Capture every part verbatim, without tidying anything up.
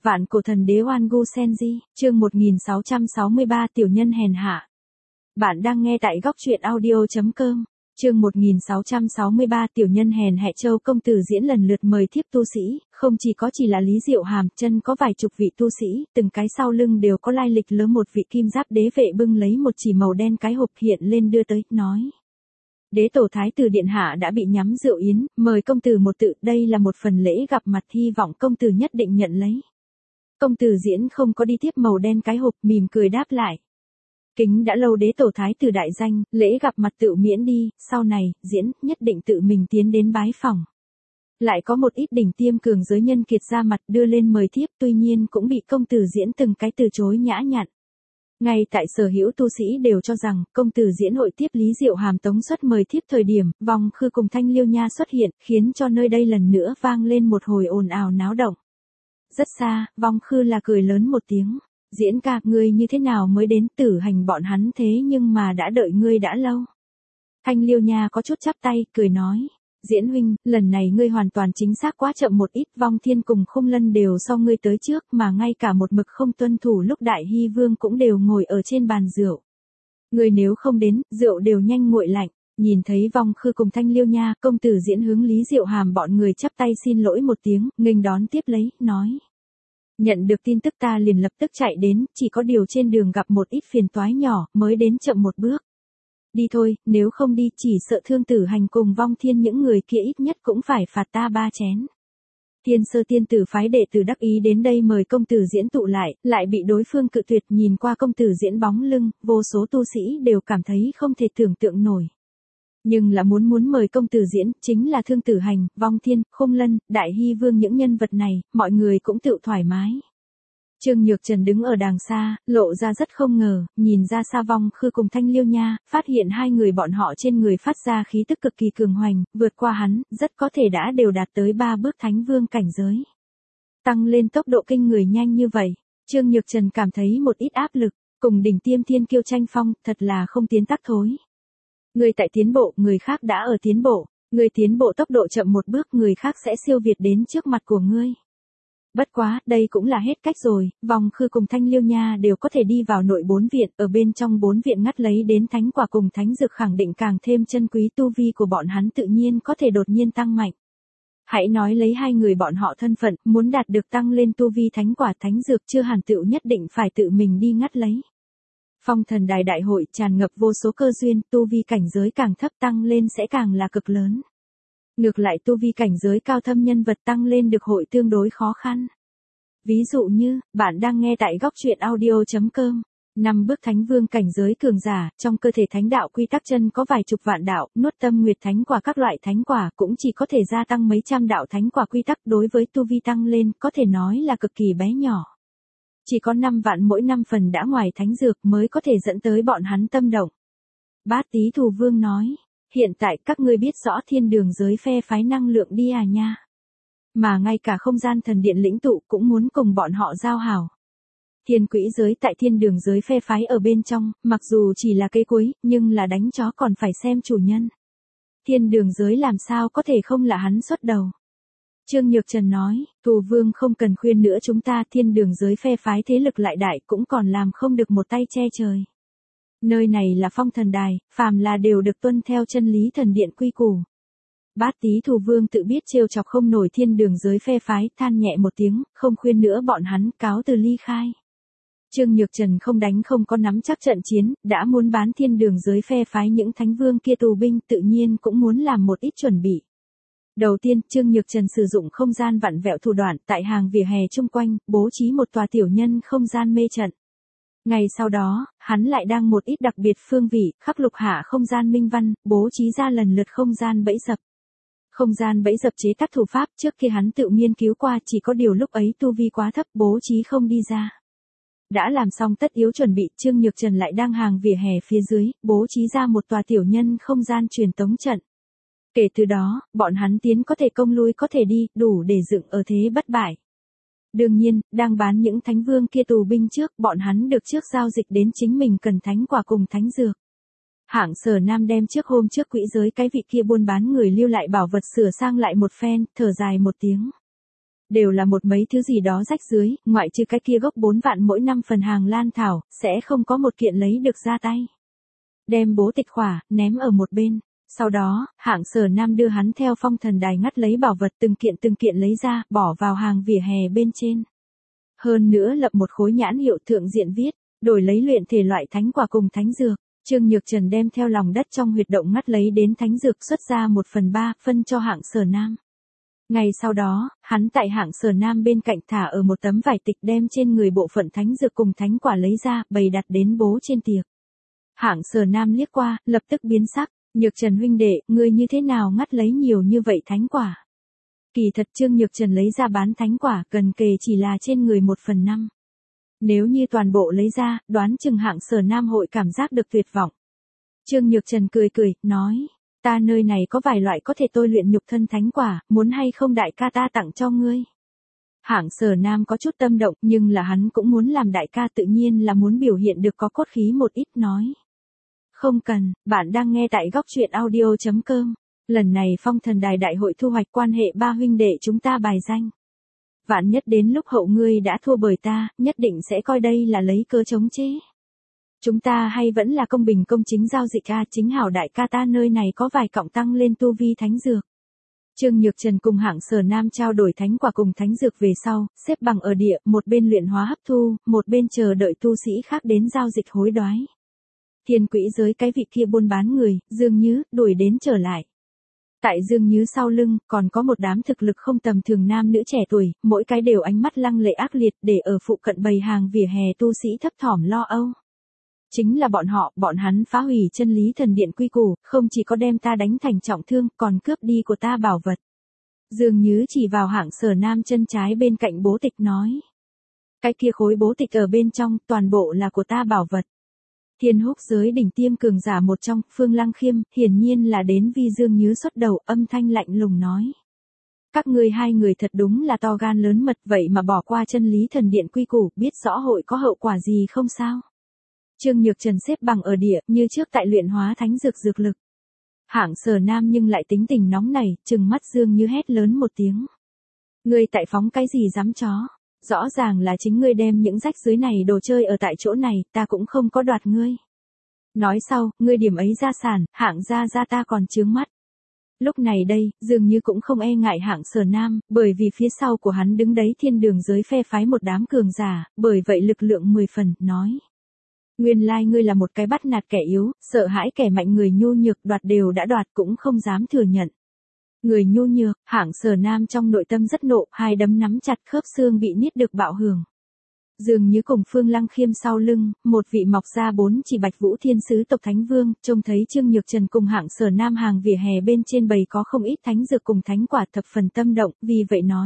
Vạn cổ thần đế Oan Gu Senji, chương một nghìn sáu trăm sáu mươi ba tiểu nhân hèn hạ. Bạn đang nghe tại góc truyện audio.com, chương một nghìn sáu trăm sáu mươi ba tiểu nhân hèn hạ. Châu công tử diễn lần lượt mời thiếp tu sĩ, không chỉ có chỉ là Lý Diệu Hàm, chân có vài chục vị tu sĩ, từng cái sau lưng đều có lai lịch lớn. Một vị kim giáp đế vệ bưng lấy một chỉ màu đen cái hộp hiện lên đưa tới, nói: Đế tổ thái tử điện hạ đã bị nhắm rượu yến, mời công tử một tự, đây là một phần lễ gặp mặt, hy vọng công tử nhất định nhận lấy. Công tử diễn không có đi tiếp màu đen cái hộp, mỉm cười đáp lại: Kính đã lâu đế tổ thái tử đại danh, lễ gặp mặt tự miễn đi, sau này, diễn, nhất định tự mình tiến đến bái phỏng. Lại có một ít đỉnh tiêm cường giới nhân kiệt ra mặt đưa lên mời thiếp, tuy nhiên cũng bị công tử diễn từng cái từ chối nhã nhặn. Ngay tại sở hữu tu sĩ đều cho rằng, công tử diễn hội tiếp Lý Diệu Hàm tống xuất mời thiếp thời điểm, Vong Khư cùng Thanh Liêu Nha xuất hiện, khiến cho nơi đây lần nữa vang lên một hồi ồn ào náo động. Rất xa, Vong Khư là cười lớn một tiếng: Diễn ca, ngươi như thế nào mới đến? Tử Hành bọn hắn thế nhưng mà đã đợi ngươi đã lâu. Thanh Liêu Nha có chút chắp tay, cười nói: Diễn huynh, lần này ngươi hoàn toàn chính xác quá chậm một ít, Vong Thiên cùng Khung Lân đều so ngươi tới trước, mà ngay cả một mực không tuân thủ lúc Đại Hy Vương cũng đều ngồi ở trên bàn rượu. Ngươi nếu không đến, rượu đều nhanh nguội lạnh. Nhìn thấy Vong Khư cùng Thanh Liêu Nha, công tử diễn hướng Lý Diệu Hàm bọn người chắp tay xin lỗi một tiếng, nghênh đón tiếp lấy, nói: Nhận được tin tức ta liền lập tức chạy đến, chỉ có điều trên đường gặp một ít phiền toái nhỏ, mới đến chậm một bước. Đi thôi, nếu không đi chỉ sợ Thương Tử Hành cùng Vong Thiên những người kia ít nhất cũng phải phạt ta ba chén. Thiên Sơ tiên tử phái đệ tử đắc ý đến đây mời công tử diễn tụ lại, lại bị đối phương cự tuyệt. Nhìn qua công tử diễn bóng lưng, vô số tu sĩ đều cảm thấy không thể tưởng tượng nổi. Nhưng là muốn muốn mời công tử diễn, chính là Thương Tử Hành, Vong Thiên, Khung Lân, Đại Hy Vương những nhân vật này, mọi người cũng tự thoải mái. Trương Nhược Trần đứng ở đàng xa, lộ ra rất không ngờ, nhìn ra xa Vong Khư cùng Thanh Liêu Nha, phát hiện hai người bọn họ trên người phát ra khí tức cực kỳ cường hoành, vượt qua hắn, rất có thể đã đều đạt tới ba bước thánh vương cảnh giới. Tăng lên tốc độ kinh người nhanh như vậy, Trương Nhược Trần cảm thấy một ít áp lực, cùng đỉnh tiêm thiên kiêu tranh phong, thật là không tiến tắc thối. Người tại tiến bộ, người khác đã ở tiến bộ, người tiến bộ tốc độ chậm một bước, người khác sẽ siêu việt đến trước mặt của ngươi. Bất quá, đây cũng là hết cách rồi, Vong Khư cùng Thanh Liêu Nha đều có thể đi vào nội bốn viện, ở bên trong bốn viện ngắt lấy đến thánh quả cùng thánh dược khẳng định càng thêm chân quý, tu vi của bọn hắn tự nhiên có thể đột nhiên tăng mạnh. Hãy nói lấy hai người bọn họ thân phận, muốn đạt được tăng lên tu vi thánh quả thánh dược chưa hẳn tựu nhất định phải tự mình đi ngắt lấy. Phong Thần Đài đại hội tràn ngập vô số cơ duyên, tu vi cảnh giới càng thấp tăng lên sẽ càng là cực lớn. Ngược lại tu vi cảnh giới cao thâm nhân vật tăng lên được hội tương đối khó khăn. Ví dụ như, bạn đang nghe tại góc truyện audio.com, năm bước thánh vương cảnh giới cường giả, trong cơ thể thánh đạo quy tắc chân có vài chục vạn đạo, nuốt tâm nguyệt thánh quả các loại thánh quả cũng chỉ có thể gia tăng mấy trăm đạo thánh quả quy tắc, đối với tu vi tăng lên có thể nói là cực kỳ bé nhỏ. Chỉ có năm vạn mỗi năm phần đã ngoài thánh dược mới có thể dẫn tới bọn hắn tâm động. Bát Tý Thù Vương nói: Hiện tại các ngươi biết rõ thiên đường giới phe phái năng lượng đi à nha. Mà ngay cả không gian thần điện lĩnh tụ cũng muốn cùng bọn họ giao hảo. Thiên quỹ giới tại thiên đường giới phe phái ở bên trong, mặc dù chỉ là cây cuối, nhưng là đánh chó còn phải xem chủ nhân. Thiên đường giới làm sao có thể không là hắn xuất đầu. Trương Nhược Trần nói: Thù Vương không cần khuyên nữa, chúng ta thiên đường giới phe phái thế lực lại đại cũng còn làm không được một tay che trời. Nơi này là Phong Thần Đài, phàm là đều được tuân theo chân lý thần điện quy củ. Bát Tý Thù Vương tự biết trêu chọc không nổi thiên đường giới phe phái, than nhẹ một tiếng, không khuyên nữa bọn hắn, cáo từ ly khai. Trương Nhược Trần không đánh không có nắm chắc trận chiến, đã muốn bán thiên đường giới phe phái những thánh vương kia tù binh, tự nhiên cũng muốn làm một ít chuẩn bị. Đầu tiên, Trương Nhược Trần sử dụng không gian vặn vẹo thủ đoạn, tại hàng vỉa hè chung quanh, bố trí một tòa tiểu nhân không gian mê trận. Ngày sau đó, hắn lại đang một ít đặc biệt phương vị, khắc lục hạ không gian minh văn, bố trí ra lần lượt không gian bẫy dập. Không gian bẫy dập chế tác thủ pháp trước khi hắn tự nghiên cứu qua, chỉ có điều lúc ấy tu vi quá thấp, bố trí không đi ra. Đã làm xong tất yếu chuẩn bị, Trương Nhược Trần lại đang hàng vỉa hè phía dưới, bố trí ra một tòa tiểu nhân không gian truyền tống trận. Kể từ đó, bọn hắn tiến có thể công lui có thể đi, đủ để dựng ở thế bất bại. Đương nhiên, đang bán những thánh vương kia tù binh trước, bọn hắn được trước giao dịch đến chính mình cần thánh quả cùng thánh dược. Hạng Sở Nam đem trước hôm trước quỹ giới cái vị kia buôn bán người lưu lại bảo vật sửa sang lại một phen, thở dài một tiếng. đều là một mấy thứ gì đó rách rưới, ngoại trừ cái kia gốc bốn vạn mỗi năm phần hàng lan thảo, sẽ không có một kiện lấy được ra tay. Đem bố tịch khỏa, ném ở một bên. Sau đó, hạng Sở Nam đưa hắn theo phong thần đài ngắt lấy bảo vật từng kiện từng kiện lấy ra, bỏ vào hàng vỉa hè bên trên. Hơn nữa lập một khối nhãn hiệu thượng diện viết, đổi lấy luyện thể loại thánh quả cùng thánh dược. Trương Nhược Trần đem theo lòng đất trong huyệt động ngắt lấy đến thánh dược xuất ra một phần ba, phân cho hạng Sở Nam. Ngày sau đó, hắn tại hạng Sở Nam bên cạnh thả ở một tấm vải tịch đem trên người bộ phận thánh dược cùng thánh quả lấy ra, bày đặt đến bố trên tiệc. Hạng Sở Nam liếc qua, lập tức biến sắc, Nhược Trần huynh đệ, ngươi như thế nào ngắt lấy nhiều như vậy thánh quả? Kỳ thật Trương Nhược Trần lấy ra bán thánh quả, gần kề chỉ là trên người một phần năm. Nếu như toàn bộ lấy ra, đoán chừng hạng Sở Nam hội cảm giác được tuyệt vọng. Trương Nhược Trần cười cười, nói, ta nơi này có vài loại có thể tôi luyện nhục thân thánh quả, muốn hay không đại ca ta tặng cho ngươi. Hạng Sở Nam có chút tâm động, nhưng là hắn cũng muốn làm đại ca, tự nhiên là muốn biểu hiện được có cốt khí một ít, nói. Không cần, bạn đang nghe tại góc truyện audio chấm com. Lần này phong thần đài đại hội thu hoạch quan hệ ba huynh đệ chúng ta bài danh. Vạn nhất đến lúc hậu ngươi đã thua bởi ta, nhất định sẽ coi đây là lấy cớ chống chế. Chúng ta hay vẫn là công bình công chính giao dịch a, chính hảo đại ca ta nơi này có vài cọng tăng lên tu vi thánh dược. Trương Nhược Trần cùng hạng Sở Nam trao đổi thánh quả cùng thánh dược về sau, xếp bằng ở địa, một bên luyện hóa hấp thu, một bên chờ đợi tu sĩ khác đến giao dịch hối đoái. Thiên quỹ giới cái vị kia buôn bán người, Dương Nhứ, đuổi đến trở lại. Tại Dương Nhứ sau lưng, còn có một đám thực lực không tầm thường nam nữ trẻ tuổi, mỗi cái đều ánh mắt lăng lệ ác liệt, để ở phụ cận bày hàng vỉa hè tu sĩ thấp thỏm lo âu. Chính là bọn họ, bọn hắn phá hủy chân lý thần điện quy củ, không chỉ có đem ta đánh thành trọng thương, còn cướp đi của ta bảo vật. Dương Nhứ chỉ vào hạng Sở Nam chân trái bên cạnh bố tịch nói. Cái kia khối bố tịch ở bên trong, toàn bộ là của ta bảo vật. Thiên húc giới đỉnh tiêm cường giả một trong, Phương Lăng Khiêm, hiển nhiên là đến vì Dương Nhứ xuất đầu, âm thanh lạnh lùng nói. Các ngươi hai người thật đúng là to gan lớn mật, vậy mà bỏ qua chân lý thần điện quy củ, biết rõ hội có hậu quả gì không sao? Trương Nhược Trần xếp bằng ở địa, như trước tại luyện hóa thánh dược dược lực. Hạng Sở Nam nhưng lại tính tình nóng nảy, trừng mắt Dương Như hét lớn một tiếng. Ngươi tại phóng cái gì dám chó? Rõ ràng là chính ngươi đem những rách dưới này đồ chơi ở tại chỗ này, ta cũng không có đoạt ngươi. Nói sau, ngươi điểm ấy gia sản, hạng gia gia ta còn chướng mắt. Lúc này đây, dường như cũng không e ngại hạng Sở Nam, bởi vì phía sau của hắn đứng đấy thiên đường giới phe phái một đám cường giả, bởi vậy lực lượng mười phần, nói. Nguyên lai ngươi là một cái bắt nạt kẻ yếu, sợ hãi kẻ mạnh, người nhu nhược, đoạt đều đã đoạt cũng không dám thừa nhận. Người nhu nhược, hạng Sở Nam trong nội tâm rất nộ, hai đấm nắm chặt, khớp xương bị niết được bạo hưởng. Dường như cùng Phương Lăng Khiêm sau lưng, một vị mọc ra bốn chỉ Bạch Vũ Thiên Sứ tộc Thánh Vương, trông thấy Trương Nhược Trần cùng hạng Sở Nam hàng vỉa hè bên trên bầy có không ít thánh dược cùng thánh quả, thập phần tâm động, vì vậy nói.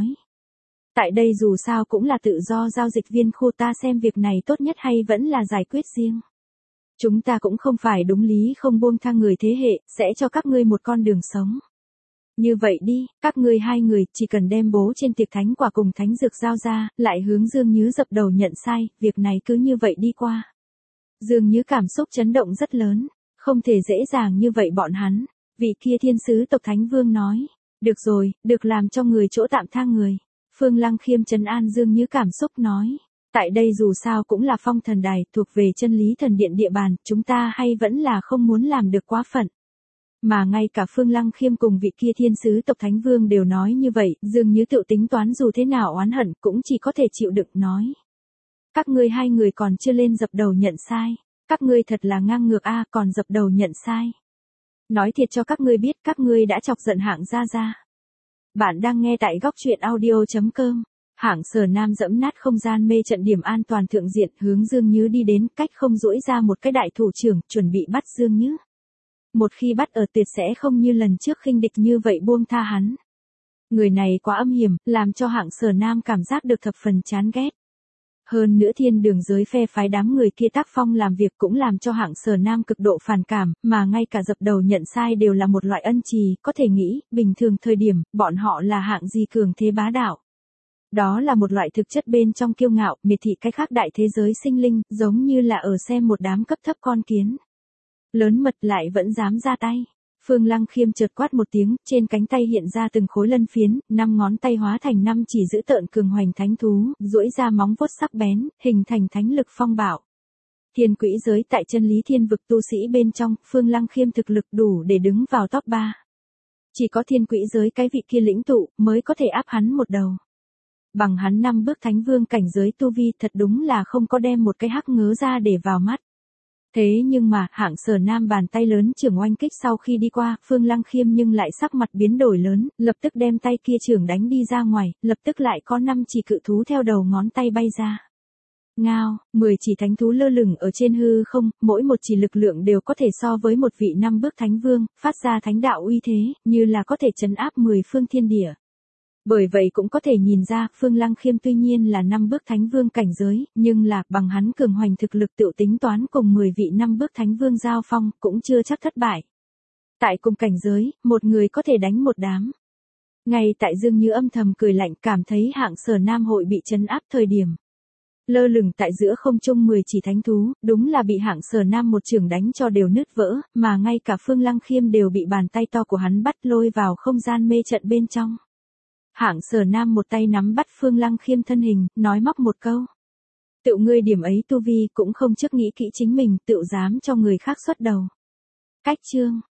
Tại đây dù sao cũng là tự do giao dịch viên khu, ta xem việc này tốt nhất hay vẫn là giải quyết riêng. Chúng ta cũng không phải đúng lý không buông tha người thế hệ, sẽ cho các ngươi một con đường sống. Như vậy đi, các ngươi hai người chỉ cần đem bố trên tiệc thánh quả cùng thánh dược giao ra, lại hướng Dương Nhứ dập đầu nhận sai, việc này cứ như vậy đi qua. Dương Nhứ cảm xúc chấn động rất lớn, không thể dễ dàng như vậy bọn hắn. Vị kia thiên sứ tộc Thánh Vương nói, được rồi, được làm cho người chỗ tạm tha người. Phương Lăng Khiêm trấn an Dương Nhứ cảm xúc nói, tại đây dù sao cũng là phong thần đài, thuộc về chân lý thần điện địa bàn, chúng ta hay vẫn là không muốn làm được quá phận. Mà ngay cả Phương Lăng Khiêm cùng vị kia thiên sứ tộc Thánh Vương đều nói như vậy, Dương Nhứ tự tính toán dù thế nào oán hận cũng chỉ có thể chịu đựng nói. Các ngươi hai người còn chưa lên dập đầu nhận sai, các ngươi thật là ngang ngược a, còn dập đầu nhận sai. Nói thiệt cho các ngươi biết, các ngươi đã chọc giận hạng gia gia. Bạn đang nghe tại góc truyện audio chấm com. Hạng Sở Nam dẫm nát không gian mê trận điểm an toàn thượng diện, hướng Dương Nhứ đi đến, cách không duỗi ra một cái đại thủ trưởng, chuẩn bị bắt Dương Nhứ. Một khi bắt ở tuyệt sẽ không như lần trước khinh địch như vậy buông tha hắn. Người này quá âm hiểm, làm cho hạng Sở Nam cảm giác được thập phần chán ghét. Hơn nữa thiên đường giới phe phái đám người kia tác phong làm việc cũng làm cho hạng Sở Nam cực độ phản cảm, mà ngay cả dập đầu nhận sai đều là một loại ân trì, có thể nghĩ, bình thường thời điểm, bọn họ là hạng gì cường thế bá đạo. Đó là một loại thực chất bên trong kiêu ngạo, miệt thị cái khác đại thế giới sinh linh, giống như là ở xem một đám cấp thấp con kiến. Lớn mật lại vẫn dám ra tay. Phương Lăng Khiêm chợt quát một tiếng, trên cánh tay hiện ra từng khối lân phiến, năm ngón tay hóa thành năm chỉ dữ tợn cường hoành thánh thú, duỗi ra móng vuốt sắc bén, hình thành thánh lực phong bạo. Thiên quỹ giới tại chân lý thiên vực tu sĩ bên trong, Phương Lăng Khiêm thực lực đủ để đứng vào top ba. Chỉ có thiên quỹ giới cái vị kia lĩnh tụ, mới có thể áp hắn một đầu. Bằng hắn năm bước thánh vương cảnh giới tu vi thật đúng là không có đem một cái hắc ngớ ra để vào mắt. Thế nhưng mà, Hạng Sở Nam bàn tay lớn trưởng oanh kích sau khi đi qua, Phương Lăng Khiêm nhưng lại sắc mặt biến đổi lớn, lập tức đem tay kia trưởng đánh đi ra ngoài, lập tức lại có năm chỉ cự thú theo đầu ngón tay bay ra. Ngao, mười chỉ thánh thú lơ lửng ở trên hư không, mỗi một chỉ lực lượng đều có thể so với một vị năm bước thánh vương, phát ra thánh đạo uy thế, như là có thể trấn áp mười phương thiên địa. Bởi vậy cũng có thể nhìn ra, Phương Lăng Khiêm tuy nhiên là năm bước thánh vương cảnh giới, nhưng là, bằng hắn cường hoành thực lực tự tính toán cùng mười vị năm bước thánh vương giao phong, cũng chưa chắc thất bại. Tại cùng cảnh giới, một người có thể đánh một đám. Ngay tại Dương Như âm thầm cười lạnh cảm thấy Hạng Sở Nam hội bị trấn áp thời điểm. Lơ lửng tại giữa không trung mười chỉ thánh thú, đúng là bị Hạng Sở Nam một chưởng đánh cho đều nứt vỡ, mà ngay cả Phương Lăng Khiêm đều bị bàn tay to của hắn bắt lôi vào không gian mê trận bên trong. Hạng Sở Nam một tay nắm bắt Phương Lăng Khiêm thân hình, nói móc một câu. Tự ngươi điểm ấy tu vi cũng không trước nghĩ kỹ chính mình, tự dám cho người khác xuất đầu. Cách chương.